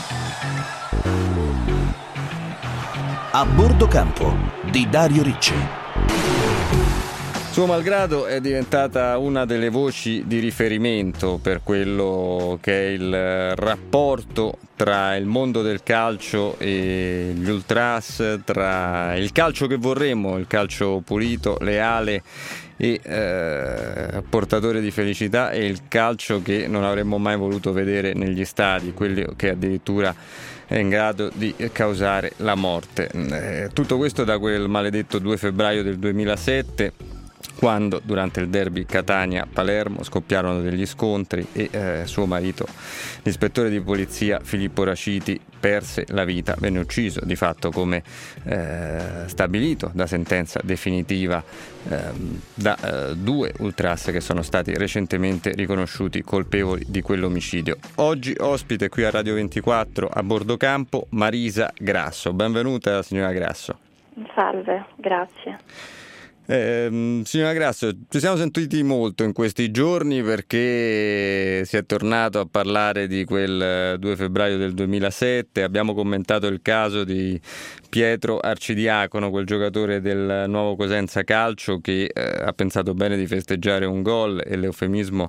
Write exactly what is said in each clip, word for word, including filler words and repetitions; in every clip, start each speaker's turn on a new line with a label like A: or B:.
A: A bordo campo di Dario Ricci.
B: Suo malgrado è diventata una delle voci di riferimento per quello che è il rapporto tra il mondo del calcio e gli ultras, tra il calcio che vorremmo, il calcio pulito, leale e eh, portatore di felicità, e il calcio che non avremmo mai voluto vedere negli stadi, quello che addirittura è in grado di causare la morte. Eh, tutto questo da quel maledetto due febbraio del duemilasette, quando durante il derby Catania-Palermo scoppiarono degli scontri e eh, suo marito, l'ispettore di polizia Filippo Raciti, perse la vita, venne ucciso di fatto, come eh, stabilito da sentenza definitiva eh, da eh, due ultras che sono stati recentemente riconosciuti colpevoli di quell'omicidio. Oggi ospite qui a Radio ventiquattro a bordo campo Marisa Grasso. Benvenuta, signora Grasso.
C: Salve, grazie.
B: Eh, signora Grasso, ci siamo sentiti molto in questi giorni perché si è tornato a parlare di quel due febbraio del duemilasette, abbiamo commentato il caso di Pietro Arcidiacono, quel giocatore del Nuovo Cosenza Calcio che eh, ha pensato bene di festeggiare un gol, e l'eufemismo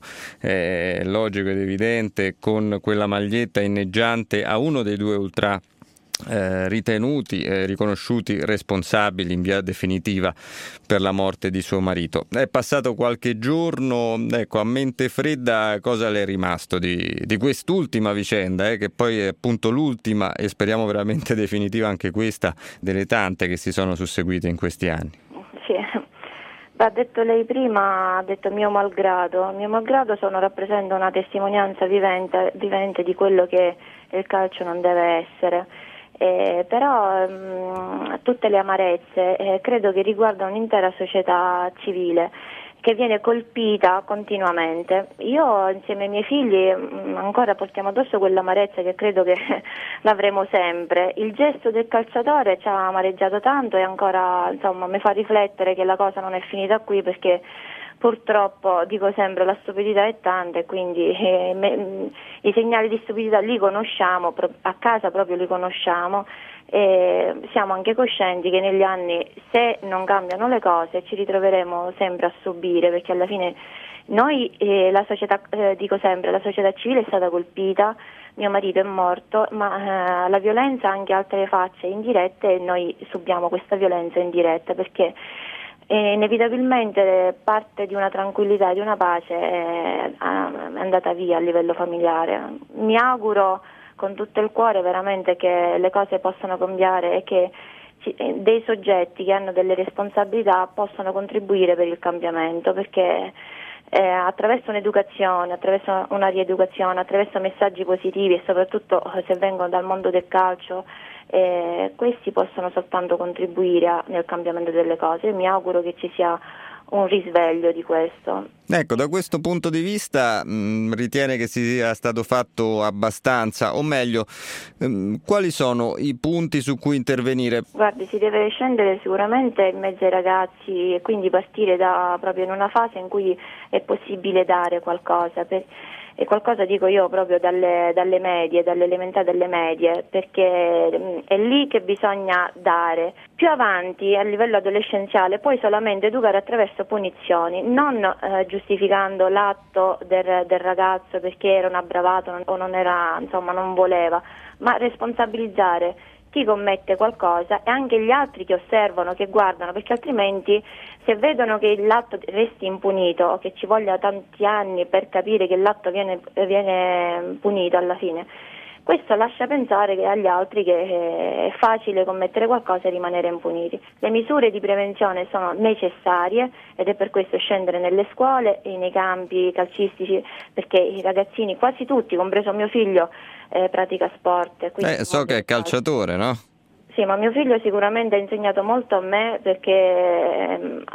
B: è logico ed evidente, con quella maglietta inneggiante a uno dei due ultra Eh, ritenuti e eh, riconosciuti responsabili in via definitiva per la morte di suo marito. È passato qualche giorno, ecco, a mente fredda cosa le è rimasto di, di quest'ultima vicenda, eh, che poi è appunto l'ultima e speriamo veramente definitiva anche questa delle tante che si sono susseguite in questi anni?
C: Sì, ha detto lei prima, ha detto mio malgrado, mio malgrado sono rappresenta una testimonianza vivente, vivente di quello che il calcio non deve essere. Eh, però mh, tutte le amarezze eh, credo che riguardano un'intera società civile che viene colpita continuamente. Io insieme ai miei figli mh, ancora portiamo addosso quell'amarezza che credo che l'avremo sempre. Il gesto del calciatore ci ha amareggiato tanto e ancora, insomma, mi fa riflettere che la cosa non è finita qui, perché purtroppo, dico sempre, la stupidità è tanta e quindi eh, me, i segnali di stupidità li conosciamo, pro, a casa proprio li conosciamo, e siamo anche coscienti che negli anni, se non cambiano le cose, ci ritroveremo sempre a subire, perché alla fine noi, eh, la società, eh, dico sempre, la società civile è stata colpita, mio marito è morto, ma eh, la violenza ha anche altre facce indirette e noi subiamo questa violenza indiretta perché E inevitabilmente parte di una tranquillità, di una pace è andata via a livello familiare. Mi auguro con tutto il cuore veramente che le cose possano cambiare e che dei soggetti che hanno delle responsabilità possano contribuire per il cambiamento, perché eh, attraverso un'educazione, attraverso una rieducazione, attraverso messaggi positivi e soprattutto se vengono dal mondo del calcio, Eh, questi possono soltanto contribuire a, nel cambiamento delle cose. Io mi auguro che ci sia un risveglio di questo.
B: Ecco, da questo punto di vista mh, ritiene che sia stato fatto abbastanza, o meglio, mh, quali sono i punti su cui intervenire?
C: Guardi, si deve scendere sicuramente in mezzo ai ragazzi e quindi partire da proprio in una fase in cui è possibile dare qualcosa. Per, E qualcosa dico io proprio dalle, dalle medie, dalle elementari delle medie, perché è lì che bisogna dare. Più avanti, a livello adolescenziale, puoi solamente educare attraverso punizioni, non eh, giustificando l'atto del, del ragazzo perché era una bravata o non era, insomma, non voleva, ma responsabilizzare chi commette qualcosa e anche gli altri che osservano, che guardano, perché altrimenti se vedono che l'atto resti impunito o che ci voglia tanti anni per capire che l'atto viene, viene punito alla fine, questo lascia pensare che agli altri che è facile commettere qualcosa e rimanere impuniti. Le misure di prevenzione sono necessarie ed è per questo scendere nelle scuole e nei campi calcistici, perché i ragazzini, quasi tutti, compreso mio figlio, eh, pratica sport.
B: Eh, so che è calciatore, no?
C: Sì, ma mio figlio sicuramente ha insegnato molto a me, perché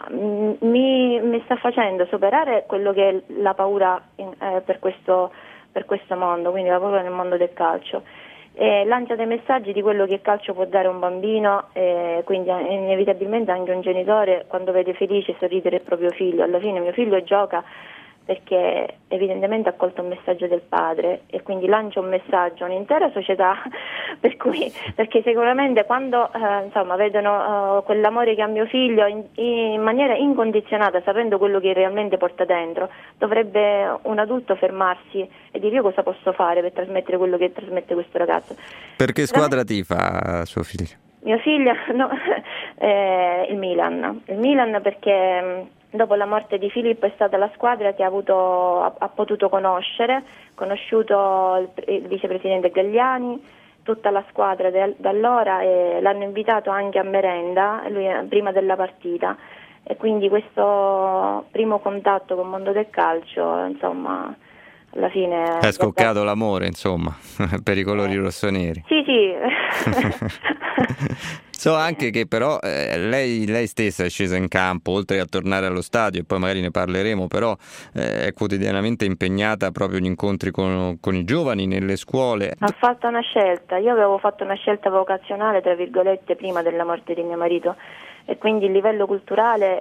C: mi, mi sta facendo superare quello che è la paura in, eh, per questo per questo mondo, quindi la paura nel mondo del calcio. E lancia dei messaggi di quello che il calcio può dare a un bambino, e quindi inevitabilmente anche un genitore quando vede felice sorridere il proprio figlio. Alla fine mio figlio gioca perché evidentemente ha colto un messaggio del padre e quindi lancia un messaggio a un'intera società, per cui, perché sicuramente quando eh, insomma, vedono uh, quell'amore che ha mio figlio in, in maniera incondizionata, sapendo quello che realmente porta dentro, dovrebbe un adulto fermarsi e dire: io cosa posso fare per trasmettere quello che trasmette questo ragazzo.
B: Perché squadra tifa suo figlio?
C: Mio figlio, no, eh, il Milan, il Milan perché mh, dopo la morte di Filippo è stata la squadra che ha, avuto, ha, ha potuto conoscere, conosciuto il, il vicepresidente Galliani, tutta la squadra de, da allora, e l'hanno invitato anche a merenda lui, prima della partita, e quindi questo primo contatto con il mondo del calcio, insomma, alla fine
B: è scoccato l'amore, insomma, per i colori eh. rossoneri.
C: Sì, sì.
B: So anche che però eh, lei, lei stessa è scesa in campo, oltre a tornare allo stadio, e poi magari ne parleremo, però eh, è quotidianamente impegnata proprio in incontri con, con i giovani, nelle scuole.
C: Ha fatto una scelta, io avevo fatto una scelta vocazionale, tra virgolette, prima della morte di mio marito, e quindi il livello culturale,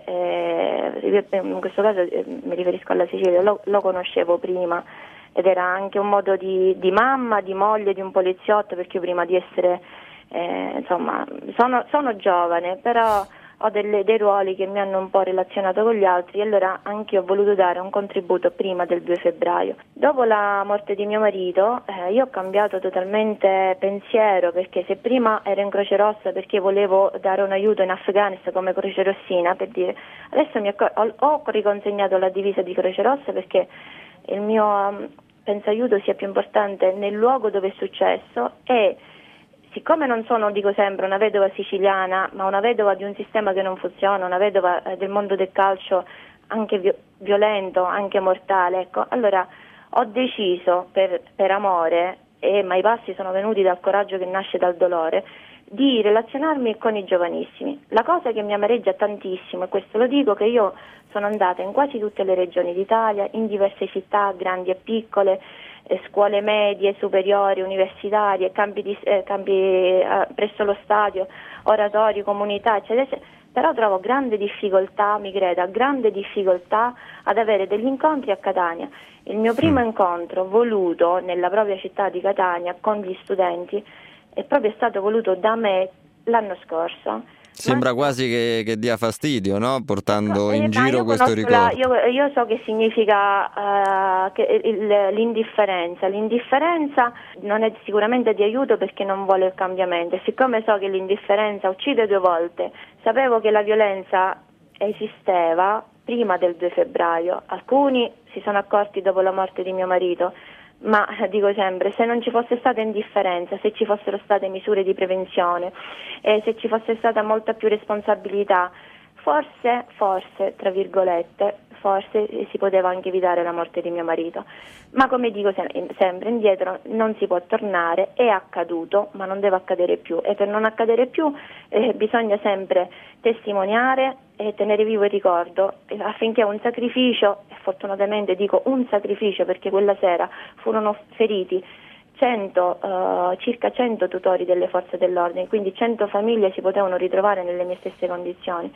C: eh, in questo caso eh, mi riferisco alla Sicilia, lo, lo conoscevo prima, ed era anche un modo di, di mamma, di moglie, di un poliziotto, perché io prima di essere, eh, insomma, sono, sono giovane, però ho delle, dei ruoli che mi hanno un po' relazionato con gli altri, e allora anche io ho voluto dare un contributo prima del due febbraio. Dopo la morte di mio marito eh, io ho cambiato totalmente pensiero, perché se prima ero in Croce Rossa perché volevo dare un aiuto in Afghanistan come Croce Rossina, per dire, adesso mi ho, ho, ho riconsegnato la divisa di Croce Rossa, perché il mio um, penso aiuto sia più importante nel luogo dove è successo, e siccome non sono, dico sempre, una vedova siciliana, ma una vedova di un sistema che non funziona, una vedova eh, del mondo del calcio anche vi- violento, anche mortale, ecco, allora ho deciso per, per amore, e ma i passi sono venuti dal coraggio che nasce dal dolore, di relazionarmi con i giovanissimi. La cosa che mi amareggia tantissimo, e questo lo dico, che io sono andata in quasi tutte le regioni d'Italia, in diverse città, grandi e piccole, eh, scuole medie, superiori, universitarie, campi, di, eh, campi eh, presso lo stadio, oratori, comunità, eccetera, eccetera, però trovo grande difficoltà, mi creda, grande difficoltà ad avere degli incontri a Catania. Il mio primo mm. incontro voluto nella propria città di Catania con gli studenti è proprio stato voluto da me l'anno scorso.
B: Sembra ma... quasi che, che dia fastidio, no? Portando eh, in giro questo ricordo.
C: La, io, io so che significa uh, che il, l'indifferenza. L'indifferenza non è sicuramente di aiuto, perché non vuole il cambiamento. E siccome so che l'indifferenza uccide due volte, sapevo che la violenza esisteva prima del due febbraio. Alcuni si sono accorti dopo la morte di mio marito, ma dico sempre, se non ci fosse stata indifferenza, se ci fossero state misure di prevenzione, e se ci fosse stata molta più responsabilità, forse, forse, tra virgolette, forse si poteva anche evitare la morte di mio marito. Ma come dico sem- sempre, indietro non si può tornare, è accaduto, ma non deve accadere più, e per non accadere più eh, bisogna sempre testimoniare e tenere vivo il ricordo, affinché un sacrificio, e fortunatamente dico un sacrificio, perché quella sera furono feriti cento, uh, circa cento tutori delle forze dell'ordine, quindi cento famiglie si potevano ritrovare nelle mie stesse condizioni.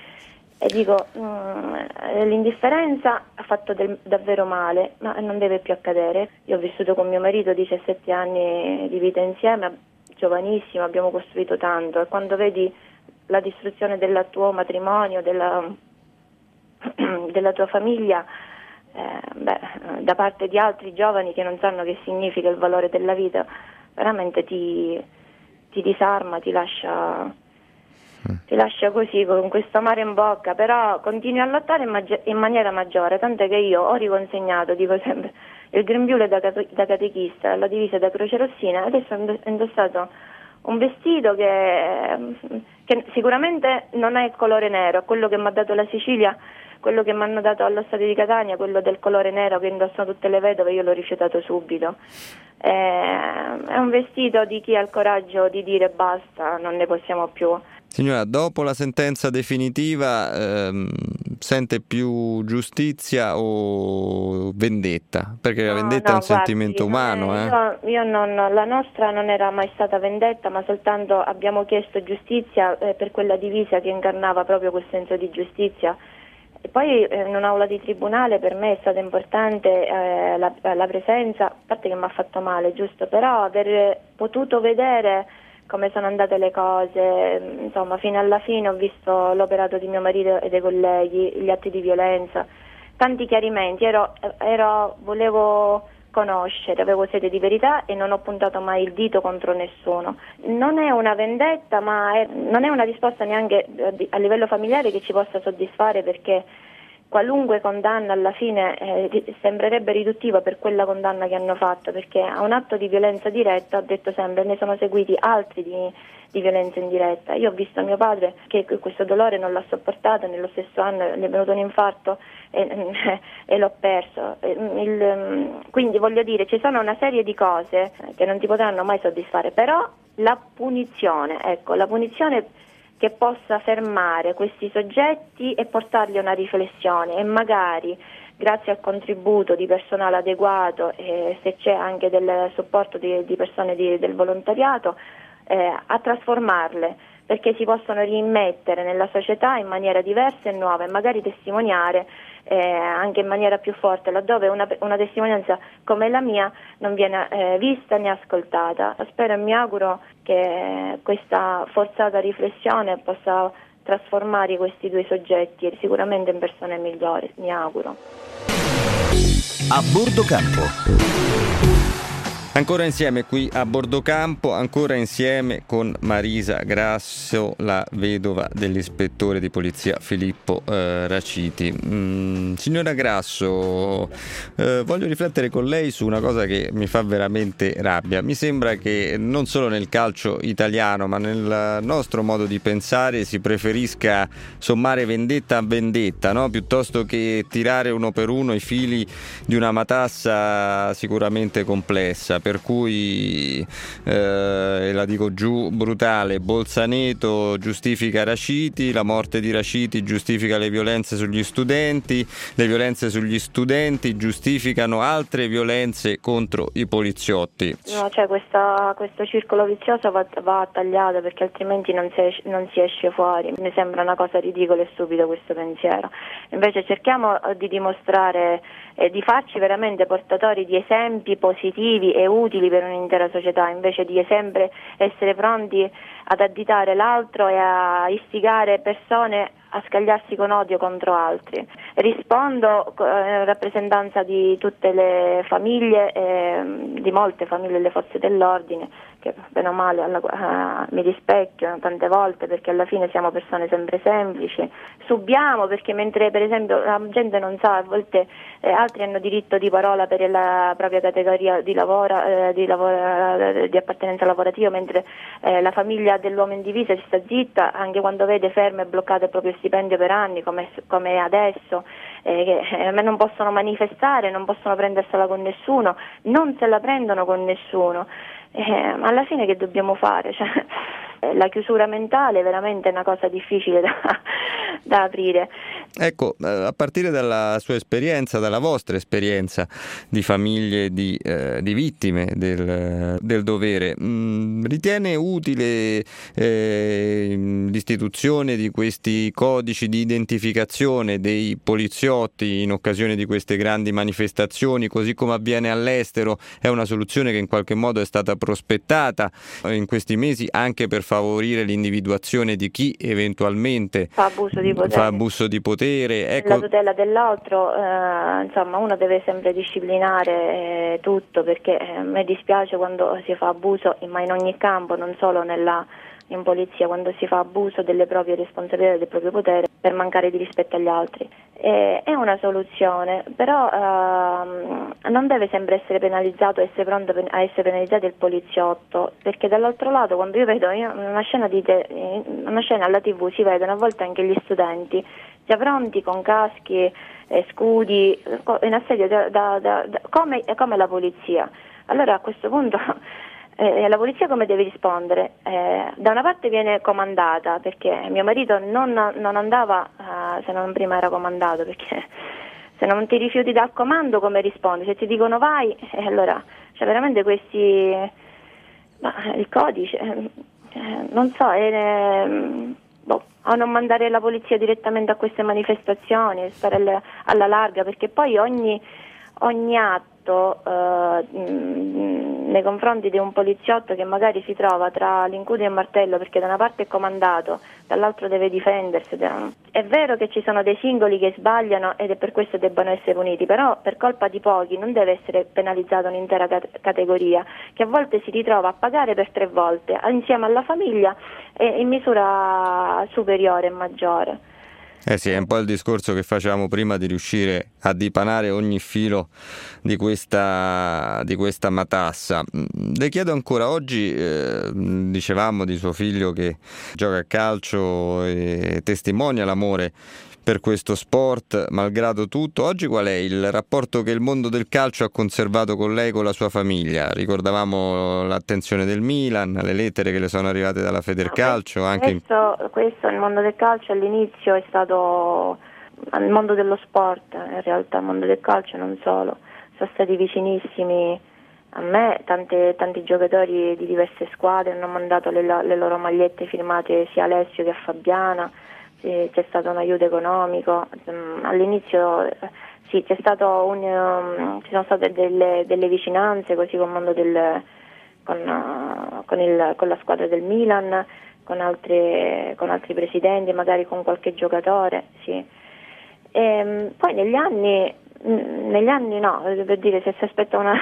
C: E dico, mh, l'indifferenza ha fatto del, davvero male, ma non deve più accadere. Io ho vissuto con mio marito diciassette anni di vita insieme, giovanissimo, abbiamo costruito tanto, e quando vedi la distruzione del tuo matrimonio, della, della tua famiglia, eh, beh, da parte di altri giovani che non sanno che significa il valore della vita, veramente ti, ti disarma, ti lascia, ti lascia così, con questo amaro in bocca, però continui a lottare in, maggi- in maniera maggiore, tant'è che io ho riconsegnato, dico sempre, il grembiule da, cate- da catechista, la divisa da Croce Rossina, adesso ho indossato un vestito che, che sicuramente non è il colore nero, quello che mi ha dato la Sicilia, quello che mi hanno dato allo stadio di Catania, quello del colore nero che indossano tutte le vedove, io l'ho rifiutato subito. È, è un vestito di chi ha il coraggio di dire basta, non ne possiamo più.
B: Signora, dopo la sentenza definitiva ehm, sente più giustizia o vendetta? Perché no, la vendetta no, è un guardi, sentimento umano.
C: È,
B: eh?
C: io, io non, la nostra non era mai stata vendetta, ma soltanto abbiamo chiesto giustizia eh, per quella divisa che incarnava proprio quel senso di giustizia. E poi eh, in un'aula di tribunale per me è stata importante eh, la, la presenza, a parte che mi ha fatto male, giusto, però aver potuto vedere come sono andate le cose, insomma fino alla fine ho visto l'operato di mio marito e dei colleghi, gli atti di violenza, tanti chiarimenti, ero, ero, volevo conoscere, avevo sede di verità e non ho puntato mai il dito contro nessuno. Non è una vendetta, ma è, non è una risposta neanche a livello familiare che ci possa soddisfare, perché qualunque condanna alla fine eh, sembrerebbe riduttiva per quella condanna che hanno fatto, perché a un atto di violenza diretta, ho detto sempre, ne sono seguiti altri di, di violenza indiretta. Io ho visto mio padre che questo dolore non l'ha sopportato, nello stesso anno gli è venuto un infarto e, e l'ho perso. Il, quindi voglio dire, ci sono una serie di cose che non ti potranno mai soddisfare, però la punizione, ecco, la punizione che possa fermare questi soggetti e portarli a una riflessione, e magari grazie al contributo di personale adeguato e se c'è anche del supporto di, di persone di, del volontariato, eh, a trasformarle, perché si possono rimettere nella società in maniera diversa e nuova, e magari testimoniare eh, anche in maniera più forte laddove una, una testimonianza come la mia non viene eh, vista né ascoltata. Spero e mi auguro che questa forzata riflessione possa trasformare questi due soggetti sicuramente in persone migliori, mi auguro.
A: A bordo campo.
B: Ancora insieme qui a bordo campo, ancora insieme con Marisa Grasso, la vedova dell'ispettore di polizia Filippo eh, Raciti. Mm, signora Grasso, eh, voglio riflettere con lei su una cosa che mi fa veramente rabbia. Mi sembra che non solo nel calcio italiano, ma nel nostro modo di pensare si preferisca sommare vendetta a vendetta, no? Piuttosto che tirare uno per uno i fili di una matassa sicuramente complessa. Per cui, eh, la dico giù brutale, Bolzaneto giustifica Raciti, la morte di Raciti giustifica le violenze sugli studenti, le violenze sugli studenti giustificano altre violenze contro i poliziotti.
C: No, cioè questa, questo circolo vizioso va, va tagliato, perché altrimenti non si, esce, non si esce fuori. Mi sembra una cosa ridicola e stupida questo pensiero. Invece cerchiamo di dimostrare e di farci veramente portatori di esempi positivi e utili per un'intera società, invece di sempre essere pronti ad additare l'altro e a istigare persone a scagliarsi con odio contro altri. Rispondo in rappresentanza di tutte le famiglie, eh, di molte famiglie delle forze dell'ordine, che bene o male alla, uh, mi rispecchiano tante volte, perché alla fine siamo persone sempre semplici. Subiamo perché mentre per esempio la gente non sa, a volte eh, altri hanno diritto di parola per la propria categoria di lavoro, eh, di, lavoro, di appartenenza lavorativa, mentre eh, la famiglia dell'uomo in divisa si sta zitta anche quando vede fermo e bloccato il proprio stipendio per anni, come, come è adesso, eh, che eh, non possono manifestare, non possono prendersela con nessuno, non se la prendono con nessuno. Eh, alla fine che dobbiamo fare? Cioè, la chiusura mentale è veramente una cosa difficile da, da aprire.
B: Ecco, a partire dalla sua esperienza, dalla vostra esperienza di famiglie di, eh, di vittime del, del dovere, mh, ritiene utile eh, l'istituzione di questi codici di identificazione dei poliziotti in occasione di queste grandi manifestazioni, così come avviene all'estero? È una soluzione che in qualche modo è stata prospettata in questi mesi anche per favorire l'individuazione di chi eventualmente
C: fa abuso di potere.
B: Fa abuso di potere. Ecco.
C: La tutela dell'altro, eh, insomma, uno deve sempre disciplinare eh, tutto, perché eh, mi dispiace quando si fa abuso, ma in ogni campo, non solo nella in polizia, quando si fa abuso delle proprie responsabilità, del proprio potere per mancare di rispetto agli altri. Eh, è una soluzione, però ehm, non deve sempre essere penalizzato, essere pronto a essere penalizzato il poliziotto, perché dall'altro lato, quando io vedo io, una scena di te, una scena alla tivù, si vedono a volte anche gli studenti già pronti con caschi, eh, scudi, in assedio da, da, da, da, come, come la polizia. Allora a questo punto Eh, la polizia come deve rispondere? Eh, da una parte viene comandata, perché mio marito non, non andava uh, se non prima era comandato, perché se non ti rifiuti dal comando come rispondi? Se ti dicono vai, eh, allora cioè veramente questi ma, il codice eh, non so, è, boh, o non mandare la polizia direttamente a queste manifestazioni, stare alle, alla larga, perché poi ogni, ogni atto eh, mh, nei confronti di un poliziotto che magari si trova tra l'incudio e il martello, perché da una parte è comandato, dall'altro deve difendersi. È vero che ci sono dei singoli che sbagliano ed è per questo debbano essere puniti, però per colpa di pochi non deve essere penalizzata un'intera cat- categoria che a volte si ritrova a pagare per tre volte insieme alla famiglia e in misura superiore e maggiore.
B: Eh sì, è un po' il discorso che facevamo prima di riuscire a dipanare ogni filo di questa, di questa matassa. Le chiedo ancora, oggi eh, dicevamo di suo figlio che gioca a calcio e testimonia l'amore per questo sport, malgrado tutto. Oggi qual è il rapporto che il mondo del calcio ha conservato con lei, con la sua famiglia? Ricordavamo l'attenzione del Milan, le lettere che le sono arrivate dalla Federcalcio. Anche
C: questo, in... questo, il mondo del calcio all'inizio è stato il mondo dello sport, in realtà il mondo del calcio non solo. Sono stati vicinissimi a me, tante, tanti giocatori di diverse squadre hanno mandato le, le loro magliette firmate sia a Alessio che a Fabiana. C'è stato un aiuto economico, all'inizio sì, c'è stato un, um, ci sono state delle, delle vicinanze così con il mondo del, con, uh, con, il, con la squadra del Milan, con, altre, con altri presidenti, magari con qualche giocatore, sì. E, um, poi negli anni, mh, negli anni no, per dire, se si aspetta una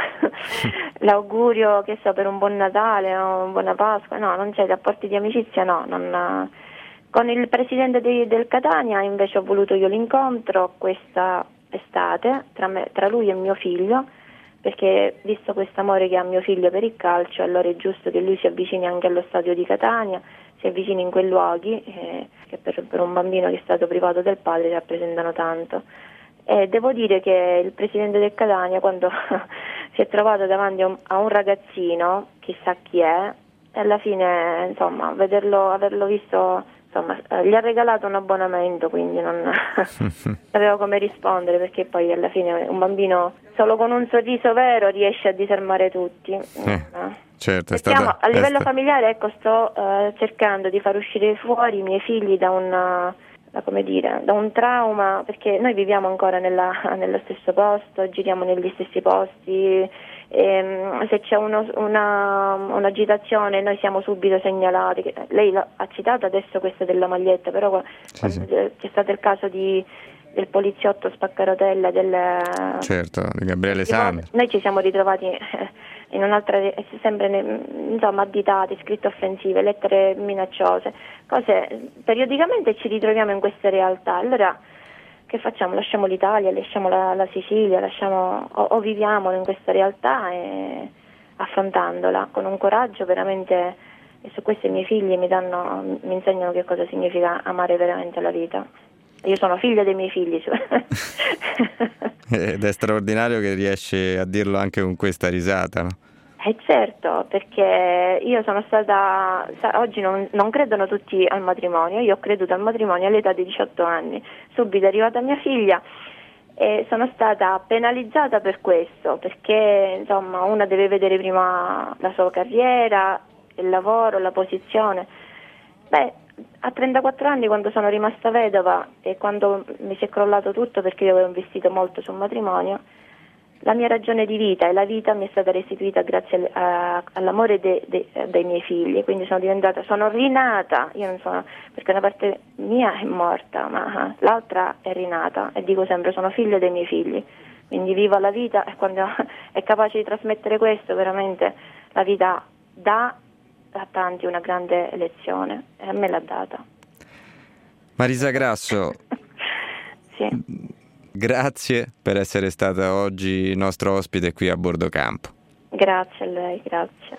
C: l'augurio che so per un buon Natale o una buona Pasqua, no, non c'è rapporti di amicizia, no, non. Con il presidente di, del Catania invece ho voluto io l'incontro questa estate tra, me, tra lui e mio figlio, perché visto questo amore che ha mio figlio per il calcio, allora è giusto che lui si avvicini anche allo stadio di Catania, si avvicini in quei luoghi eh, che per, per un bambino che è stato privato del padre rappresentano tanto. E devo dire che il presidente del Catania, quando si è trovato davanti a un, a un ragazzino, chissà chi è, e alla fine insomma vederlo, averlo visto, insomma, eh, gli ha regalato un abbonamento, quindi non sapevo come rispondere, perché poi alla fine un bambino solo con un sorriso vero riesce a disarmare tutti.
B: Eh, certo, è
C: Stiamo,
B: stata,
C: a livello
B: è sta...
C: familiare, ecco, sto eh, cercando di far uscire fuori i miei figli da un, da, come dire, da un trauma, perché noi viviamo ancora nella, nello stesso posto, giriamo negli stessi posti. E, se c'è uno, una, un'agitazione noi siamo subito segnalati. Lei ha citato adesso questa della maglietta, però
B: sì, sì.
C: C'è stato il caso di, del poliziotto spaccarotella del,
B: certo, di Gabriele Sandri.
C: Noi ci siamo ritrovati in un'altra, sempre insomma additati, scritte offensive, lettere minacciose, cose, periodicamente ci ritroviamo in queste realtà. Allora che facciamo? Lasciamo l'Italia, lasciamo la, la Sicilia, lasciamo, o, o viviamo in questa realtà e affrontandola con un coraggio veramente, e su questo i miei figli mi danno, mi insegnano che cosa significa amare veramente la vita. Io sono figlia dei miei figli.
B: Ed è straordinario che riesce a dirlo anche con questa risata, no?
C: Eh certo, perché io sono stata, oggi non, non credono tutti al matrimonio, io ho creduto al matrimonio all'età di diciotto anni, subito è arrivata mia figlia e sono stata penalizzata per questo, perché insomma una deve vedere prima la sua carriera, il lavoro, la posizione. Beh, a trentaquattro anni, quando sono rimasta vedova e quando mi si è crollato tutto perché io avevo investito molto sul matrimonio, la mia ragione di vita e la vita mi è stata restituita grazie a, a, all'amore de, de, dei miei figli, quindi sono diventata, sono rinata, io non sono, perché una parte mia è morta, ma l'altra è rinata e dico sempre sono figlia dei miei figli, quindi vivo la vita e quando è capace di trasmettere questo veramente la vita dà a tanti una grande lezione e a me l'ha data.
B: Marisa Grasso.
C: Sì.
B: Grazie per essere stata oggi nostro ospite qui a Bordo Campo.
C: Grazie a lei, grazie.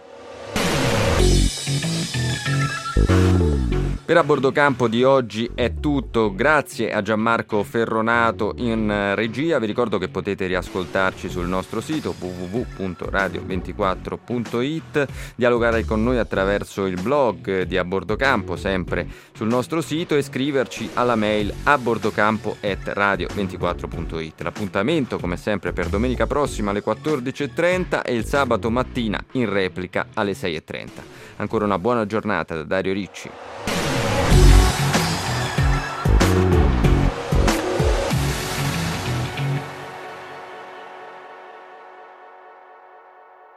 B: Per A Bordo Campo di oggi è tutto, grazie a Gianmarco Ferronato in regia. Vi ricordo che potete riascoltarci sul nostro sito w w w punto radio ventiquattro punto i t, dialogare con noi attraverso il blog di A Bordo Campo, sempre sul nostro sito, e scriverci alla mail a bordocampo chiocciola radio ventiquattro punto i t. L'appuntamento, come sempre, per domenica prossima alle quattordici e trenta e il sabato mattina in replica alle sei e trenta. Ancora una buona giornata da Dario Ricci.